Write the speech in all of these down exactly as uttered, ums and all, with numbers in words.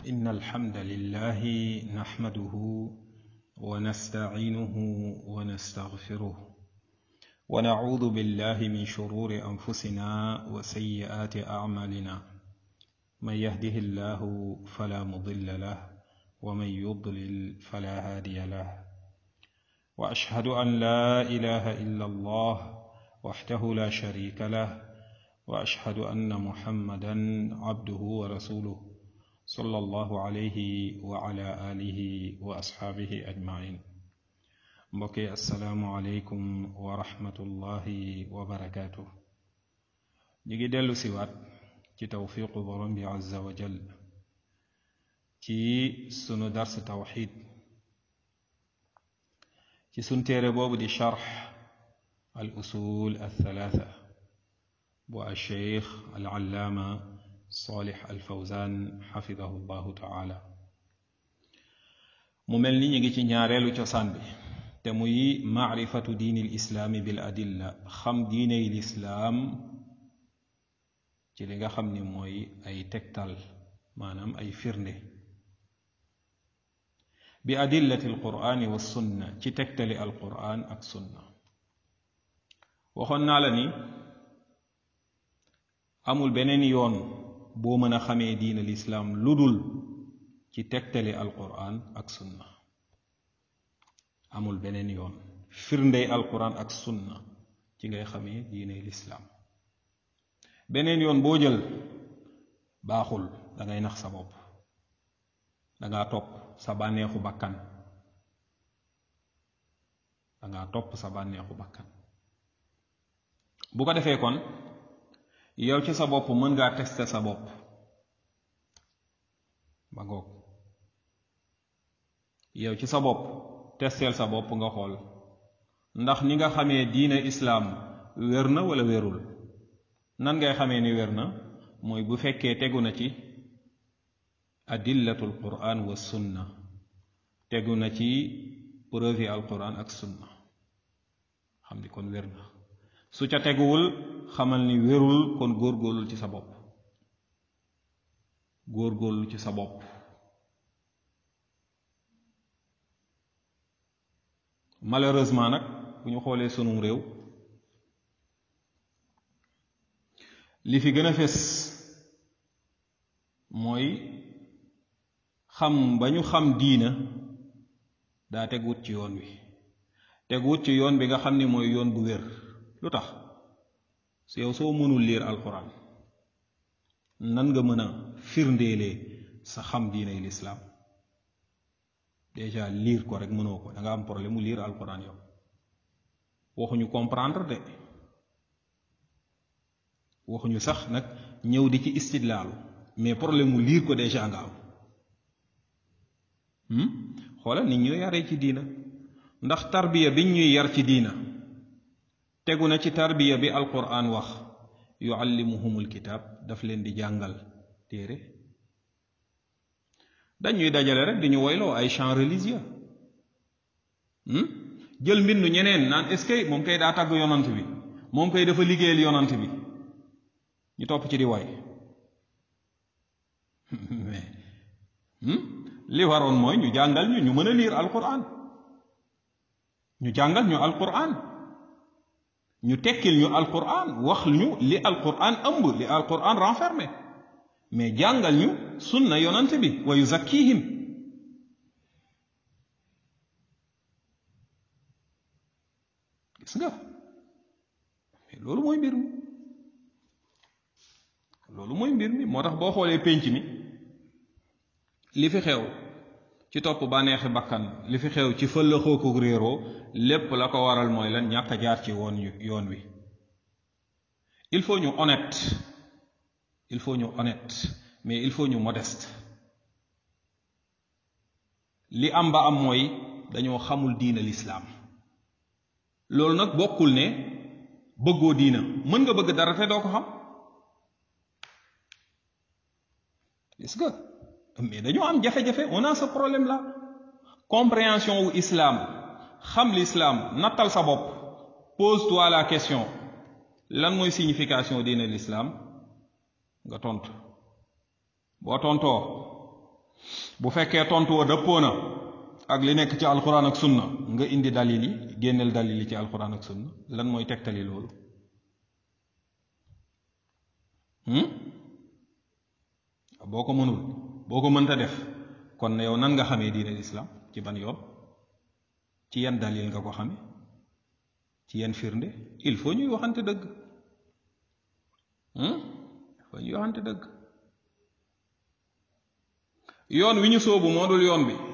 إن الحمد لله نحمده ونستعينه ونستغفره ونعوذ بالله من شرور أنفسنا وسيئات أعمالنا من يهده الله فلا مضل له ومن يضلل فلا هادي له وأشهد أن لا إله إلا الله وحده لا شريك له وأشهد أن محمدا عبده ورسوله صلى الله عليه وعلى آله وأصحابه أجمعين mbokki assalaamu aleykum wa rahmatullahi wa barakaatu. ñu ngi dellu siwaat ci tawfiiqu borom bi azza wa jal ci sunu dars tawxiid ci sun téere boobu di charx al usul al thalaatha bu al sheikh al allaama Saalix al Fawzaan xafidahu llahu taala. mu mel ni ñu ngi ci ñaareelu cosaan bi te muy maarifatu diini lislaami bil adilla, xam diiney lislaam ci li nga xam ni mooy ay tegtal maanaam ay firnde bi adillati alqur'ani wa sunna, ci tegtali alqur'an ak sunna. waxoon naa la ni amul beneen yoon boo mën a xamee diina lislaam lu dul ci tegtali alqur'an ak sunna. amul beneen yoon firndey alquran ak sunna ci ngay xamee diiney lislaam. beneen yoon boo jël baaxul, dangay nax sa bopp, dangaa topp sa bànneexu bakkan dangaa topp sa bànneexu bakkan bu ko defee kon yow ci sa bopp mën ngaa tester sa bopp ba ngoog yow ci sa bopp testeel sa bopp nga xool ndax ni nga xamee diine islaam wér na wala wérul. nan ngay xamee ni wér na mooy bu fekkee tegu na ci adillatul quran wa sunna, tegu na ci preuve al quran ak sunna, xam ni kon wér na. su ca teguwul xamal ni wérul, kon góorgóorlul ci sa bopp góorgóorlu ci sa bopp malheureusement nag bu ñu xoolee sunum réew li fi gën a fés mooy xam ba ñu xam diina daa teguwut ci yoon wi teguwut ci yoon bi nga xam ni mooy yoon bu wér. lu tax su yow soo mënul liir alxuraan nan nga mën a firndeelee sa xam diinay lislaam? déjà liir ko rek mënoo ko, da nga am problème mu liir alquran yow. waxuñu comprendre de, waxuñu sax nag ñëw di ci istidlaalu, mais problème mu liir ko déjà nga am. xoolal nit ñuy yaree ci diina, ndax tarbiya biñ ñuy yar ci diina tegu na ci tarbiya bi alquran wax yuallimuhumul kitab, daf leen di jàngal téere. dañuy dajale rek di ñu woyloo ay chants religieux, jël mbindu ñeneen naan est-ce que moom kay daa tàgg yonant bi, moom kay dafa liggéeyal yonant bi, ñu topp ci di woy. mais li waroon mooy ñu jàngal ñu ñu mën a lire alquran, ñu jàngal ñu alquran, ñu tekkil ñu alquran, wax ñu li alquran ëmb, li alquran renfermé, mais jàngal ñu sunna yonant bi wa yuzakkihim. gis nga loolu mooy mbir mi loolu mooy mbir mi moo tax boo xoolee pénc mi li fi xew ci topp bànneexi bakkan, li fi xew ci fëllëxoo ko réeroo, lépp la ko waral mooy lan? ñàkk a jaar ci woon yoon wi. il faut ñu honnête il faut ñu honnête mais il faut ñu modeste. li am ba am mooy dañoo xamul diina lislaam. loolu nag bokkul ne bëggoo diina, mën nga bëgg dara te doo ko xam. gis nga mais dañoo am jafe-jafe, on a ce problème là. compréhension wu islam, xam l'islam, nattal sa bopp, pose-toi la question lan mooy signification diina l'islam nga tontu. boo tontoo bu fekkee tontu wa dëppoo na ak li nekk ci alquran ak sunna nga indi dalil yi génneel dalil yi ci alquran ak sunna lan mooy tegtali loolu boo ko mënul boo ko mënta def kon yow nan nga xamee diine lislaam ci ban yoon ci yan dalil nga ko xame ci yan firnde il faut ñuy waxante dëgg il faut ñuy waxante dëgg yoon wi ñu sóobu moo dul yoon bi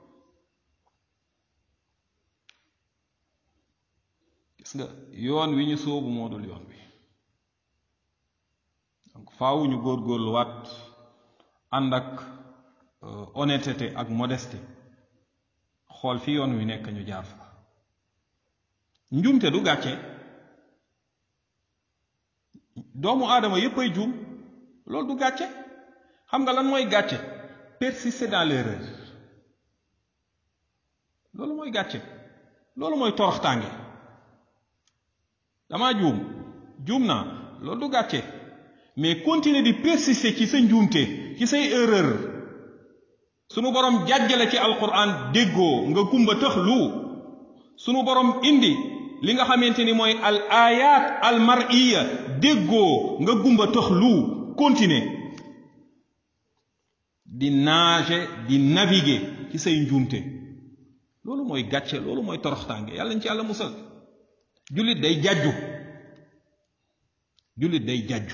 gis nga yoon wi ñu sóobu moo dul yoon bi donc faaw ñu góorgóorluwaat ànd ak honnêteté ak modesté xool fi yoon wi nekk ñu jaar fa njuumte du gàcce doomu aadama yépp ay juum loolu du gàcce xam nga lan mooy gàcce persister dans l'erreur loolu mooy gàcce loolu mooy toroxtaange damaa juum juum naa loolu du gàcce mais continuer di persister ci sa njuumte ci say erreur sunu borom jàjjale ci alquran déggoo nga gumba tëx lu sunu borom indi li nga xamante ni mooy al ayat al mar'iya déggoo nga gumba tëx lu continuer di nager di naviguer ci say njuumte loolu mooy gàcce loolu mooy toroxtaange yàlla ñu ci yàlla musal jullit day jàjju jullit day jàjju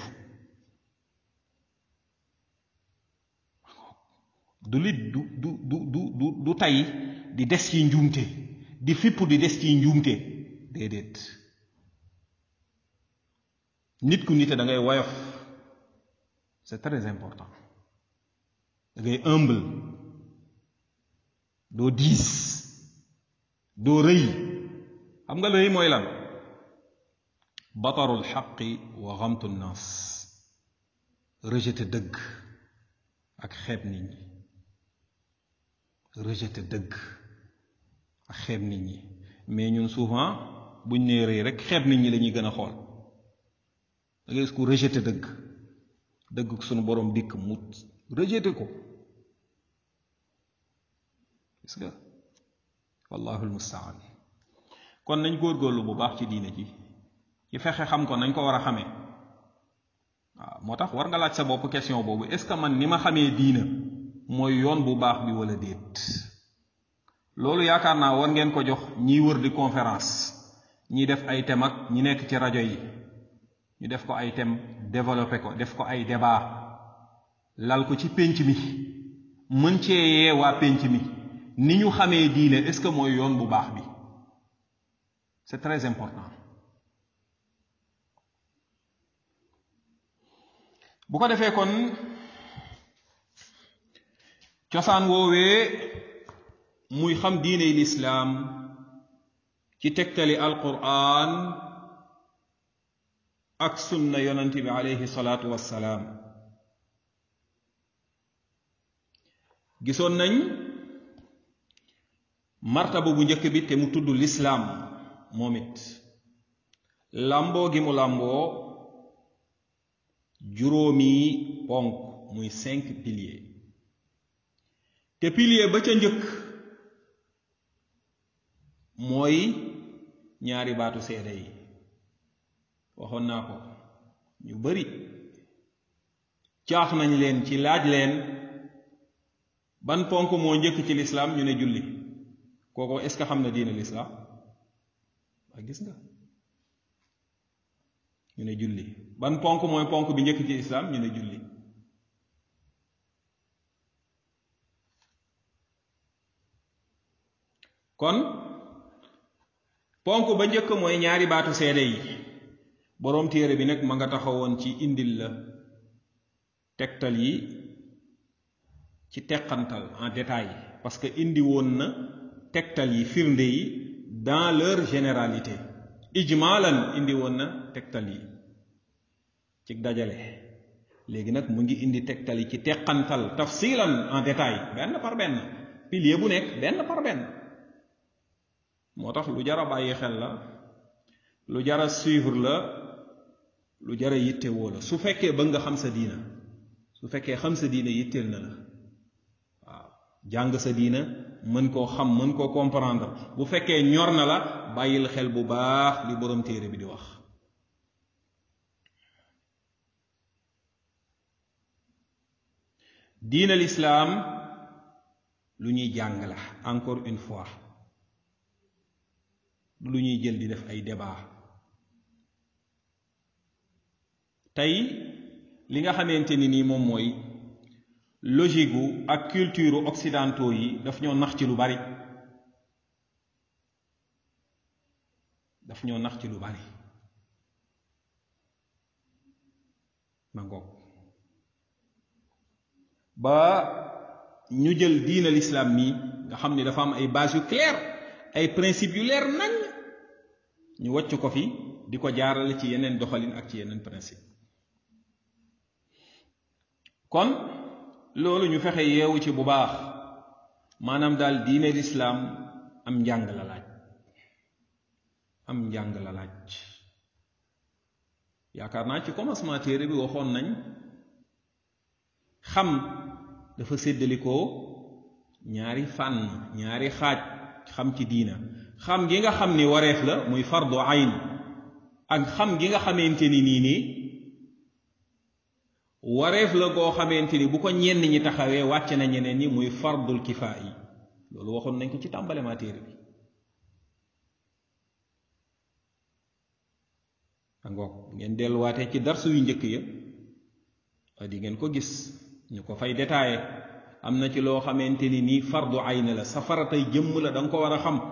jullit du du du du du du tay di des ci njuumte di fipp di des ci njuumte déedéet nit ku nite da ngay woyof c'est très important da ngay humble doo diis doo rëy xam nga rëy mooy lan batarul xaqi wa xamtu nnaas rejeté dëgg ak xeeb nit ñi rejeté dëgg ak xeeb nit ñi mais ñun souvent buñ nee rëy rek xeeb nit ñi la ñuy gën a xool da ngay gis ku rejeté dëgg dëgg suñu borom dikk mu rejeté ko gis nga wallahu almustaan kon nañ góorgóorlu bu baax ci diine ji ci fexe xam ko nañ ko war a xamee waaw moo tax war nga laaj sa bopp question boobu est-ce que man ni ma xamee diina mooy yoon bu baax bi wala déet loolu yaakaar naa war ngeen ko jox ñiy wër di conférence ñi def ay thème ak ñi nekk ci rajo yi ñu def ko ay thème développé ko def ko ay débat lal ko ci pénc mi mën cee yee waa pénc mi ni ñu xamee diine est-ce que mooy yoon bu baax bi c'est très important bu ko defee kon cosaan woowee muy xam diine lislaam ci tegtali alquran ak sunna yonent bi alayhi salaatu wassalaam gisoon nañ martaba bu njëkk bi te mu tudd lislaam moom it làmboo gi mu làmboo juróomi ponk muy cinq piliers te pilier ba ca njëkk mooy ñaari baatu seede yi waxoon naa ko ñu bari caax nañ leen ci laaj leen ban ponk moo njëkk ci lislaam ñu ne julli kooku est-ce que xam na diine lislaam waa gis nga ñu ne julli ban ponk mooy ponk bi njëkk ci lislaam ñu ne julli kon ponk ba njëkk mooy ñaari baatu seede yi boroom téere bi nag ma nga taxawoon ci indil la tegtal yi ci teqantal en détail parce que indi woon na tegtal yi firnde yi dans leur généralité ijmalan indi woon na tegtal yi ci dajale léegi nag mu ngi indi tegtal yi ci teqantal tafsilan en détail benn par benn pilier bu nekk benn par benn moo tax lu jara bàyyi xel la lu jara suivre la lu jara yittewoo la su fekkee bëgg nga xam sa diina su fekkee xam sa diina yitteel na la jàng sa diina mën koo xam mën koo comprendre bu fekkee ñor na la bàyyil xel bu baax li borom téere bi di wax diina lislaam lu ñuy jàng la encore une fois lu ñuy jël di def ay débat tey li nga xamante ni nii moom mooy logique gu ak culture occidentaux yi daf ñoo nax ci lu bari daf ñoo nax ci lu bari ma ngoog ba ñu jël diina l'islam nii nga xam ni dafa am ay base yu clair ay principes yu leer nañ ñu wàcc ko fi di ko jaarale ci yeneen doxalin ak ci yeneen principe kon loolu ñu fexe yeewu ci bu baax maanaam daal diine lislaam am njàng la laaj am njàng la laaj yaakaar naa ci commencement téere bi waxoon nañ xam dafa séddalikoo ñaari fànn ñaari xaaj xam ci diina xam gi nga xam ni wareef la muy fardu ayn ak xam gi nga xamante ni nii nii wareef la goo xamante ni bu ko ñenn ñi taxawee wàcc na ñeneen ñi muy fardul kifaa yi loolu waxoon nañ ko ci tàmbalema téere bi angoog ngeen delluwaatee ci darsu yu njëkk ya di ngeen ko gis ñu ko fay détaillé am na ci loo xamante ni nii fardu ayn la sa faratay jëmm la da nga ko war a xam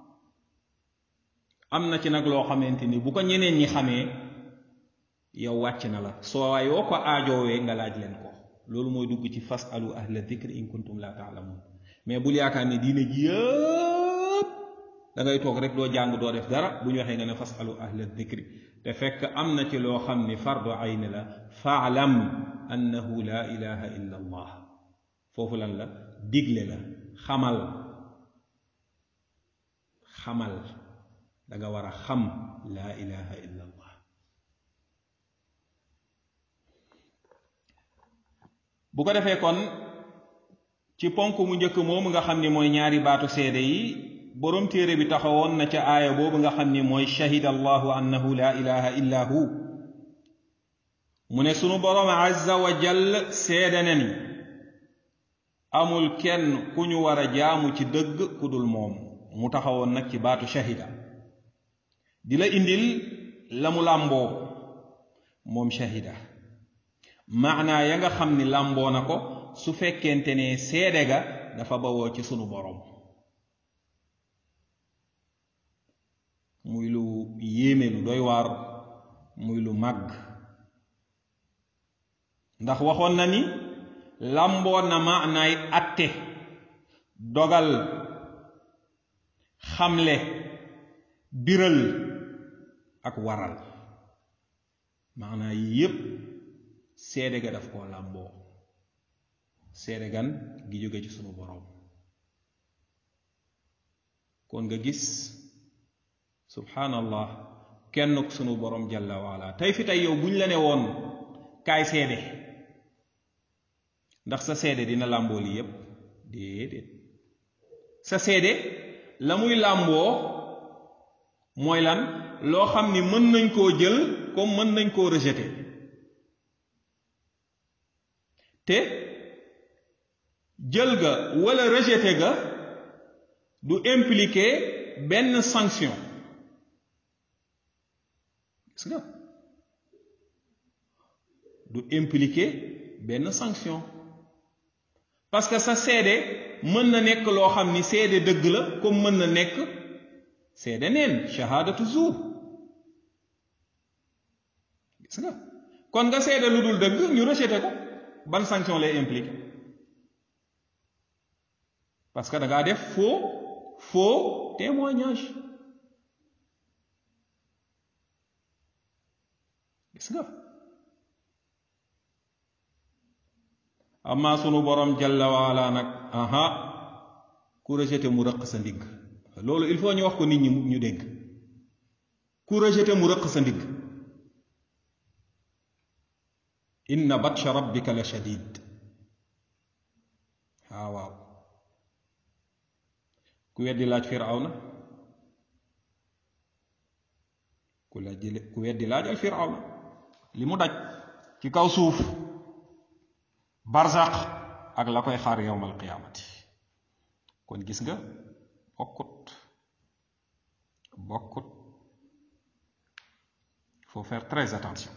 am na ci nag loo xamante ni bu ko ñeneen ñi xamee yow wàcc na la soo waay woo ko aajoowee nga laaj leen ko loolu mooy dugg ci fasalu ahla dhikri in kuntum la taalamun mais bul yaakaar ne diine ji yëpp da ngay toog rek doo jàng doo def dara bu ñu waxee nga ne fasalu ahla dhikri te fekk am na ci loo xam ni fardu ayn la faalam annahu la ilaha illa allah foofu lan la digle la xamal xamal da nga war a xam la ilaha illa allah bu ko defee kon ci ponk mu njëkk moomu nga xam ni mooy ñaari baatu seede yi boroom téere bi taxawoon na ca aaya boobu nga xam ni mooy shahida allahu annahu la ilaha illa hu mu ne sunu boroom azza wa jall seede na ni amul kenn ku ñu war a jaamu ci dëgg ku dul moom mu taxawoon nag ci baatu shahida di la indil la mu làmboo moom shahida maanaa ya nga xam ni làmboo na ko su fekkente ne seede ga dafa bawoo ci sunu boroom muy lu yéeme lu doy waar muy lu màgg ndax waxoon na ni làmboo na maanaay atte dogal xamle biral ak waral maanaa yi yépp seede ga daf koo làmboo seede gan gi jóge ci sunu boroom kon nga gis subhanallah kenn ku sunu boroom jalla waala tey fi tey yow buñ la ne woon kaay seede ndax sa seede dina làmboo lii yépp déedéet sa seede la muy làmboo mooy lan loo xam ni mën nañ koo jël comme mën nañ koo rejeter te jël ga wala rejeter ga du impliquer benn sanction gis nga du impliquer benn sanction parce que sa seede mën na nekk loo xam ni seede dëgg la comme mën na nekk seede neen shahadatu zuur gis nga kon nga seede lu dul dëgg ñu rejeter ko ban sanction lay impliquer parce que da ngaa def faux faux témoignage gis nga amma sunu borom jalla waala nag aha ku rejeté mu rëq sa ndigg loolu il faut ñu wax ko nit ñi ñu dégg ku rejeté mu rëq sa ndigg inna batsha rabbika la shadid waaw waaw ku weddi laaj firawna ku laaj ku weddi laajal firawna li mu daj ci kaw suuf barzaq ak la koy xaar yowmal qiyaamati kon gis nga bokkut bokkut faut faire très attention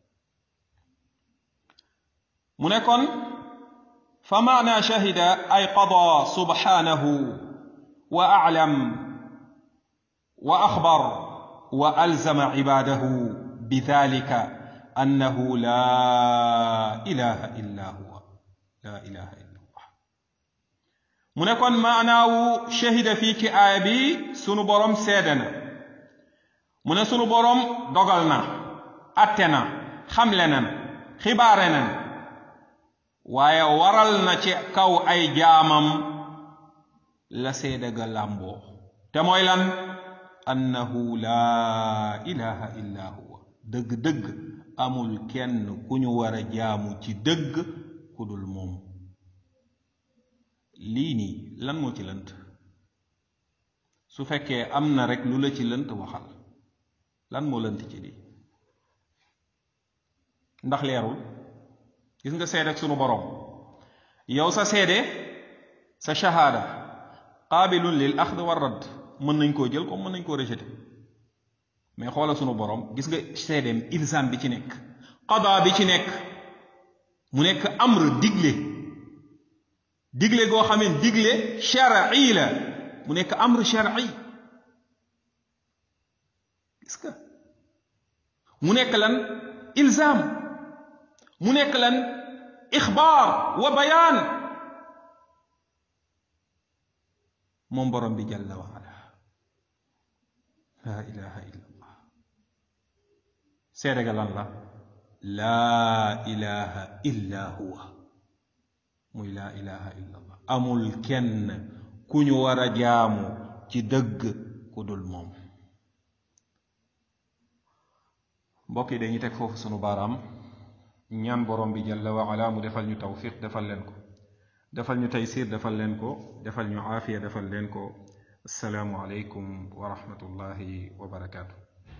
mu ne kon fa maana shahida ay qada subhanahu wa a'lam wa akhbar wa alzama ibadahu bidhalika annahu la ilaha illa huwa la ilaha illa allah mu ne kon maanaawu shahida fii ci aaya bi sunu borom seede na mu ne sunu borom dogal na atte na xamle na xibaare na waaye waral na ci kaw ay jaamam la seede ga làmboo te mooy lan annahu laa ilaha illa huwa dëgg-dëgg amul kenn ku ñu war a jaamu ci dëgg ku dul moom lii nii lan moo ci lënt su fekkee am na rek lu la ci lënt waxal lan moo lënt ci lii ndax leerul gis nga seede ak sunu borom yow sa seede sa shahada qaabilun lil axd wa radd mën nañ koo jël comme mën nañ koo rejeté mais xoola sunu borom gis nga seedeem ilzam bi ci nekk qada bi ci nekk mu nekk amr digle digle goo xamee digle shar'i la mu nekk amr shar'i gis nga mu nekk lan ilzam mu nekk lan ixbaar wa bayaan moom borom bi jalla wa ala laa ilaha illa allah seede ga lan la laa ilaha illa huwa muy laa ilaha illa allah amul kenn ku ñu war a jaamu ci dëgg ku dul moom mbokk yi dañuy teg foofu sunu baaraam ñaan borom bi jalla wa ala mu defal ñu tawfiq defal leen ko defal ñu taysir defal leen ko defal ñu aafiya defal leen ko assalaamu alaykum wa rahmatullahi wa barakaatu